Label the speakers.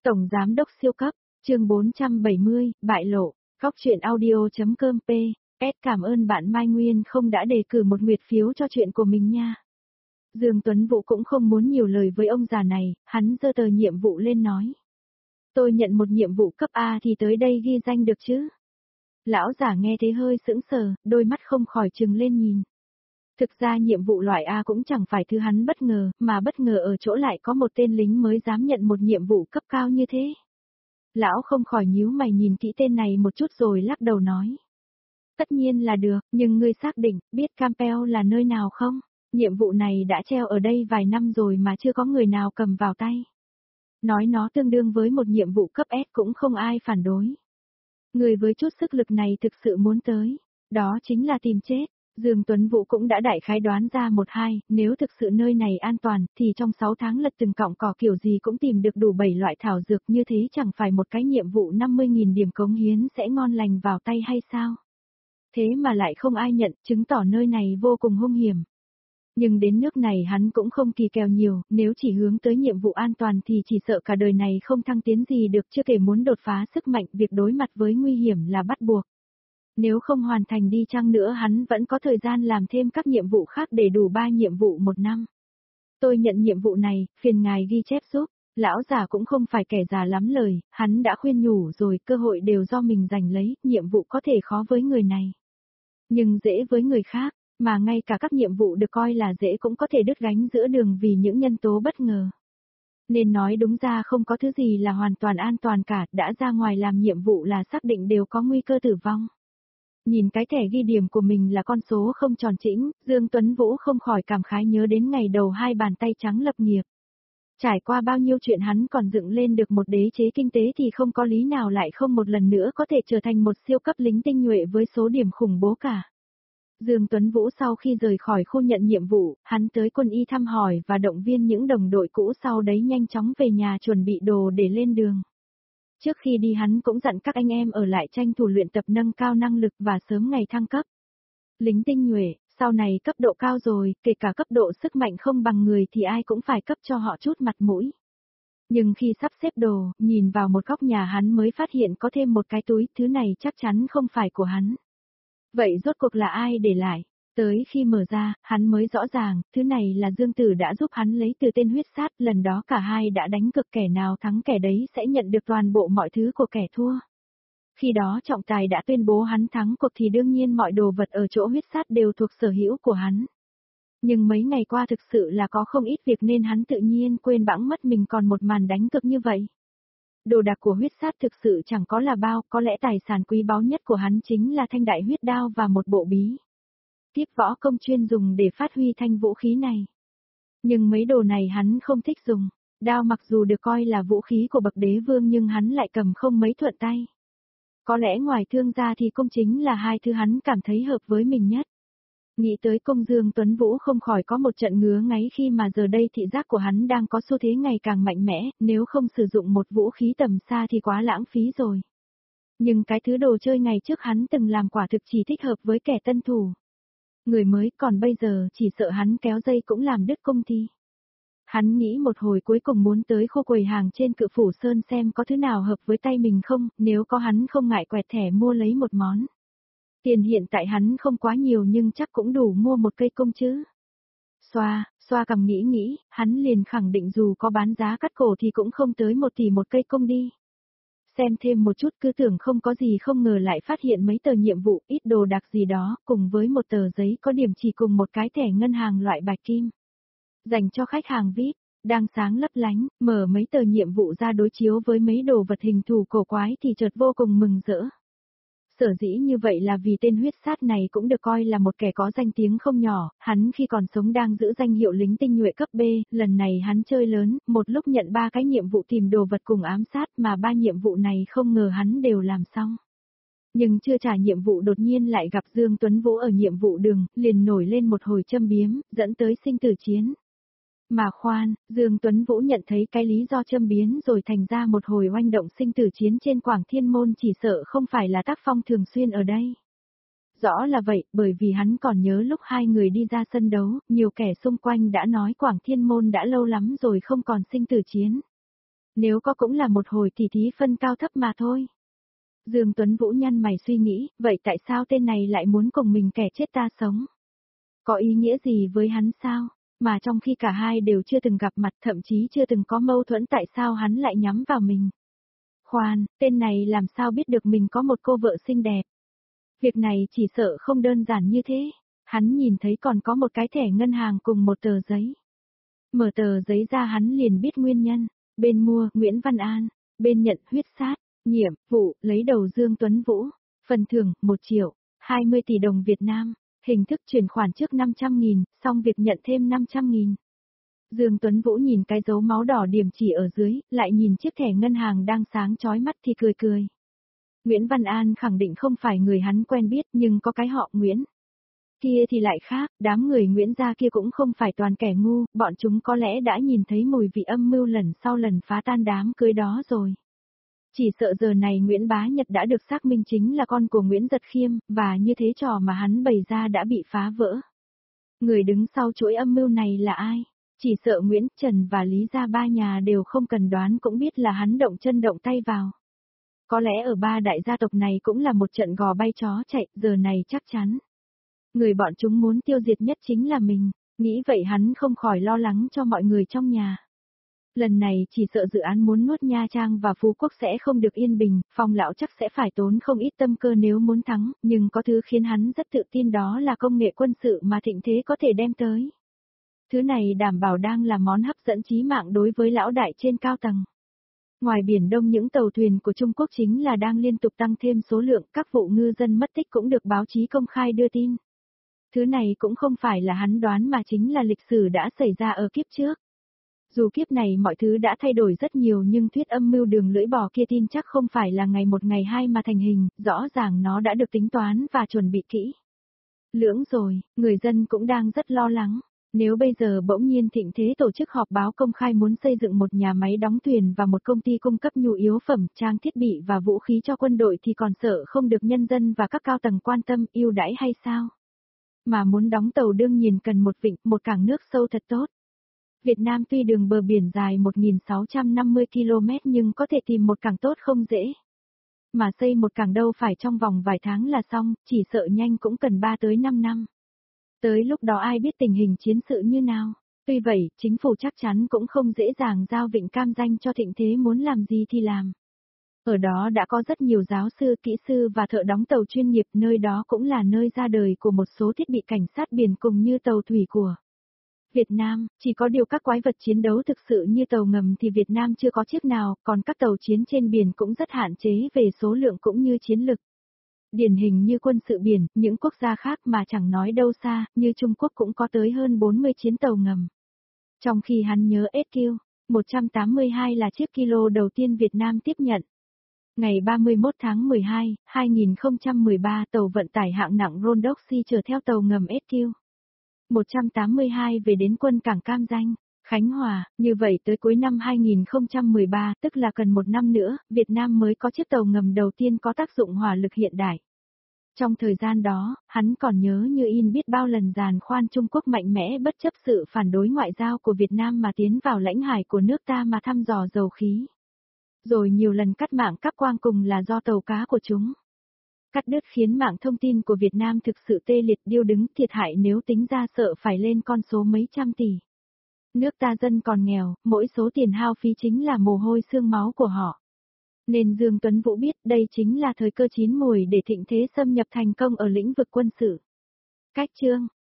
Speaker 1: Tổng Giám đốc siêu cấp, chương 470, bại lộ, góc truyện audio.com p. Cảm ơn bạn Mai Nguyên không đã đề cử một nguyệt phiếu cho chuyện của mình nha. Dương Tuấn Vũ cũng không muốn nhiều lời với ông già này, hắn giơ tờ nhiệm vụ lên nói. Tôi nhận một nhiệm vụ cấp A thì tới đây ghi danh được chứ? Lão giả nghe thế hơi sững sờ, đôi mắt không khỏi trừng lên nhìn. Thực ra nhiệm vụ loại A cũng chẳng phải thứ hắn bất ngờ, mà bất ngờ ở chỗ lại có một tên lính mới dám nhận một nhiệm vụ cấp cao như thế. Lão không khỏi nhíu mày nhìn kỹ tên này một chút rồi lắc đầu nói. Tất nhiên là được, nhưng ngươi xác định, biết Campbell là nơi nào không? Nhiệm vụ này đã treo ở đây vài năm rồi mà chưa có người nào cầm vào tay. Nói nó tương đương với một nhiệm vụ cấp S cũng không ai phản đối. Người với chút sức lực này thực sự muốn tới, đó chính là tìm chết. Dương Tuấn Vũ cũng đã đại khái đoán ra 1-2, nếu thực sự nơi này an toàn, thì trong 6 tháng lật từng cọng cỏ kiểu gì cũng tìm được đủ 7 loại thảo dược như thế chẳng phải một cái nhiệm vụ 50.000 điểm cống hiến sẽ ngon lành vào tay hay sao? Thế mà lại không ai nhận, chứng tỏ nơi này vô cùng hung hiểm. Nhưng đến nước này hắn cũng không kỳ kèo nhiều, nếu chỉ hướng tới nhiệm vụ an toàn thì chỉ sợ cả đời này không thăng tiến gì được, chưa kể muốn đột phá sức mạnh, việc đối mặt với nguy hiểm là bắt buộc. Nếu không hoàn thành đi chăng nữa hắn vẫn có thời gian làm thêm các nhiệm vụ khác để đủ 3 nhiệm vụ 1 năm. Tôi nhận nhiệm vụ này, phiền ngài ghi chép giúp. Lão già cũng không phải kẻ già lắm lời, hắn đã khuyên nhủ rồi, cơ hội đều do mình giành lấy, nhiệm vụ có thể khó với người này. Nhưng dễ với người khác, mà ngay cả các nhiệm vụ được coi là dễ cũng có thể đứt gánh giữa đường vì những nhân tố bất ngờ. Nên nói đúng ra không có thứ gì là hoàn toàn an toàn cả, đã ra ngoài làm nhiệm vụ là xác định đều có nguy cơ tử vong. Nhìn cái thẻ ghi điểm của mình là con số không tròn chỉnh, Dương Tuấn Vũ không khỏi cảm khái nhớ đến ngày đầu 2 bàn tay trắng lập nghiệp. Trải qua bao nhiêu chuyện hắn còn dựng lên được một đế chế kinh tế thì không có lý nào lại không một lần nữa có thể trở thành một siêu cấp lính tinh nhuệ với số điểm khủng bố cả. Dương Tuấn Vũ sau khi rời khỏi khu nhận nhiệm vụ, hắn tới quân y thăm hỏi và động viên những đồng đội cũ, sau đấy nhanh chóng về nhà chuẩn bị đồ để lên đường. Trước khi đi hắn cũng dặn các anh em ở lại tranh thủ luyện tập nâng cao năng lực và sớm ngày thăng cấp. Lính tinh nhuệ, sau này cấp độ cao rồi, kể cả cấp độ sức mạnh không bằng người thì ai cũng phải cấp cho họ chút mặt mũi. Nhưng khi sắp xếp đồ, nhìn vào một góc nhà hắn mới phát hiện có thêm một cái túi, thứ này chắc chắn không phải của hắn. Vậy rốt cuộc là ai để lại? Tới khi mở ra, hắn mới rõ ràng, thứ này là Dương Tử đã giúp hắn lấy từ tên huyết sát, lần đó cả hai đã đánh cực, kẻ nào thắng kẻ đấy sẽ nhận được toàn bộ mọi thứ của kẻ thua. Khi đó trọng tài đã tuyên bố hắn thắng cuộc thì đương nhiên mọi đồ vật ở chỗ huyết sát đều thuộc sở hữu của hắn. Nhưng mấy ngày qua thực sự là có không ít việc nên hắn tự nhiên quên bẵng mất mình còn một màn đánh cực như vậy. Đồ đạc của huyết sát thực sự chẳng có là bao, có lẽ tài sản quý báu nhất của hắn chính là thanh đại huyết đao và một bộ bí kíp võ công chuyên dùng để phát huy thanh vũ khí này. Nhưng mấy đồ này hắn không thích dùng, đao mặc dù được coi là vũ khí của bậc đế vương nhưng hắn lại cầm không mấy thuận tay. Có lẽ ngoài thương ra thì công chính là hai thứ hắn cảm thấy hợp với mình nhất. Nghĩ tới công, Dương Tuấn Vũ không khỏi có một trận ngứa ngáy khi mà giờ đây thị giác của hắn đang có xu thế ngày càng mạnh mẽ, nếu không sử dụng một vũ khí tầm xa thì quá lãng phí rồi. Nhưng cái thứ đồ chơi ngày trước hắn từng làm quả thực chỉ thích hợp với kẻ tân thủ. Người mới, còn bây giờ chỉ sợ hắn kéo dây cũng làm đứt công ty. Hắn nghĩ một hồi cuối cùng muốn tới khu quầy hàng trên Cự Phủ Sơn xem có thứ nào hợp với tay mình không, nếu có hắn không ngại quẹt thẻ mua lấy một món. Tiền hiện tại hắn không quá nhiều nhưng chắc cũng đủ mua một cây cung chứ. Xoa cằm nghĩ, hắn liền khẳng định dù có bán giá cắt cổ thì cũng không tới 1 tỷ một cây cung đi. Xem thêm một chút cứ tưởng không có gì, không ngờ lại phát hiện mấy tờ nhiệm vụ, ít đồ đạc gì đó, cùng với một tờ giấy có điểm chỉ cùng một cái thẻ ngân hàng loại bạch kim. Dành cho khách hàng VIP, đang sáng lấp lánh, mở mấy tờ nhiệm vụ ra đối chiếu với mấy đồ vật hình thù cổ quái thì chợt vô cùng mừng rỡ. Sở dĩ như vậy là vì tên huyết sát này cũng được coi là một kẻ có danh tiếng không nhỏ, hắn khi còn sống đang giữ danh hiệu lính tinh nhuệ cấp B, lần này hắn chơi lớn, một lúc nhận 3 cái nhiệm vụ tìm đồ vật cùng ám sát mà 3 nhiệm vụ này không ngờ hắn đều làm xong. Nhưng chưa trả nhiệm vụ đột nhiên lại gặp Dương Tuấn Vũ ở nhiệm vụ đường, liền nổi lên một hồi châm biếm, dẫn tới sinh tử chiến. Mà khoan, Dương Tuấn Vũ nhận thấy cái lý do châm biếm rồi thành ra một hồi oanh động sinh tử chiến trên Quảng Thiên Môn chỉ sợ không phải là tác phong thường xuyên ở đây. Rõ là vậy, bởi vì hắn còn nhớ lúc hai người đi ra sân đấu, nhiều kẻ xung quanh đã nói Quảng Thiên Môn đã lâu lắm rồi không còn sinh tử chiến. Nếu có cũng là một hồi tỉ thí phân cao thấp mà thôi. Dương Tuấn Vũ nhăn mày suy nghĩ, vậy tại sao tên này lại muốn cùng mình kẻ chết ta sống? Có ý nghĩa gì với hắn sao? Mà trong khi cả hai đều chưa từng gặp mặt thậm chí chưa từng có mâu thuẫn tại sao hắn lại nhắm vào mình? Khoan, tên này làm sao biết được mình có một cô vợ xinh đẹp? Việc này chỉ sợ không đơn giản như thế. Hắn nhìn thấy còn có một cái thẻ ngân hàng cùng một tờ giấy. Mở tờ giấy ra hắn liền biết nguyên nhân. Bên mua, Nguyễn Văn An. Bên nhận, huyết sát. Nhiệm vụ, lấy đầu Dương Tuấn Vũ. Phần thưởng, 1 triệu, 20 tỷ đồng Việt Nam. Hình thức chuyển khoản trước 500.000, xong việc nhận thêm 500.000. Dương Tuấn Vũ nhìn cái dấu máu đỏ điểm chỉ ở dưới, lại nhìn chiếc thẻ ngân hàng đang sáng chói mắt thì cười cười. Nguyễn Văn An khẳng định không phải người hắn quen biết nhưng có cái họ Nguyễn. Kia thì lại khác, đám người Nguyễn gia kia cũng không phải toàn kẻ ngu, bọn chúng có lẽ đã nhìn thấy mùi vị âm mưu lần sau lần phá tan đám cưới đó rồi. Chỉ sợ giờ này Nguyễn Bá Nhật đã được xác minh chính là con của Nguyễn Giật Khiêm, và như thế trò mà hắn bày ra đã bị phá vỡ. Người đứng sau chuỗi âm mưu này là ai? Chỉ sợ Nguyễn, Trần và Lý gia ba nhà đều không cần đoán cũng biết là hắn động chân động tay vào. Có lẽ ở ba đại gia tộc này cũng là một trận gò bay chó chạy, giờ này chắc chắn. Người bọn chúng muốn tiêu diệt nhất chính là mình, nghĩ vậy hắn không khỏi lo lắng cho mọi người trong nhà. Lần này chỉ sợ dự án muốn nuốt Nha Trang và Phú Quốc sẽ không được yên bình, Phong lão chắc sẽ phải tốn không ít tâm cơ nếu muốn thắng, nhưng có thứ khiến hắn rất tự tin đó là công nghệ quân sự mà thịnh thế có thể đem tới. Thứ này đảm bảo đang là món hấp dẫn chí mạng đối với lão đại trên cao tầng. Ngoài Biển Đông những tàu thuyền của Trung Quốc chính là đang liên tục tăng thêm số lượng, các vụ ngư dân mất tích cũng được báo chí công khai đưa tin. Thứ này cũng không phải là hắn đoán mà chính là lịch sử đã xảy ra ở kiếp trước. Dù kiếp này mọi thứ đã thay đổi rất nhiều nhưng thuyết âm mưu đường lưỡi bò kia tin chắc không phải là ngày một ngày hai mà thành hình, rõ ràng nó đã được tính toán và chuẩn bị kỹ. Lưỡng rồi, người dân cũng đang rất lo lắng. Nếu bây giờ bỗng nhiên thịnh thế tổ chức họp báo công khai muốn xây dựng một nhà máy đóng thuyền và một công ty cung cấp nhu yếu phẩm, trang thiết bị và vũ khí cho quân đội thì còn sợ không được nhân dân và các cao tầng quan tâm, ưu đãi hay sao? Mà muốn đóng tàu đương nhiên cần một vịnh, một cảng nước sâu thật tốt. Việt Nam tuy đường bờ biển dài 1.650 km nhưng có thể tìm một cảng tốt không dễ. Mà xây một cảng đâu phải trong vòng vài tháng là xong, chỉ sợ nhanh cũng cần 3 tới 5 năm. Tới lúc đó ai biết tình hình chiến sự như nào. Tuy vậy, chính phủ chắc chắn cũng không dễ dàng giao Vịnh Cam danh cho thịnh thế muốn làm gì thì làm. Ở đó đã có rất nhiều giáo sư, kỹ sư và thợ đóng tàu chuyên nghiệp, nơi đó cũng là nơi ra đời của một số thiết bị cảnh sát biển cùng như tàu thủy của Việt Nam, chỉ có điều các quái vật chiến đấu thực sự như tàu ngầm thì Việt Nam chưa có chiếc nào, còn các tàu chiến trên biển cũng rất hạn chế về số lượng cũng như chiến lực. Điển hình như quân sự biển, những quốc gia khác mà chẳng nói đâu xa, như Trung Quốc cũng có tới hơn 40 chiến tàu ngầm. Trong khi hắn nhớ SQ, 182 là chiếc kilo đầu tiên Việt Nam tiếp nhận. Ngày 31 tháng 12, 2013 tàu vận tải hạng nặng Rondoxy chở theo tàu ngầm SQ 182 về đến quân cảng Cam Ranh, Khánh Hòa, như vậy tới cuối năm 2013, tức là cần một năm nữa, Việt Nam mới có chiếc tàu ngầm đầu tiên có tác dụng hỏa lực hiện đại. Trong thời gian đó, hắn còn nhớ như in biết bao lần giàn khoan Trung Quốc mạnh mẽ bất chấp sự phản đối ngoại giao của Việt Nam mà tiến vào lãnh hải của nước ta mà thăm dò dầu khí. Rồi nhiều lần cắt mạng cáp quang cùng là do tàu cá của chúng. Cắt đứt khiến mạng thông tin của Việt Nam thực sự tê liệt điêu đứng, thiệt hại nếu tính ra sợ phải lên con số mấy trăm tỷ. Nước ta dân còn nghèo, mỗi số tiền hao phí chính là mồ hôi xương máu của họ. Nên Dương Tuấn Vũ biết đây chính là thời cơ chín mùi để thịnh thế xâm nhập thành công ở lĩnh vực quân sự. Cách chương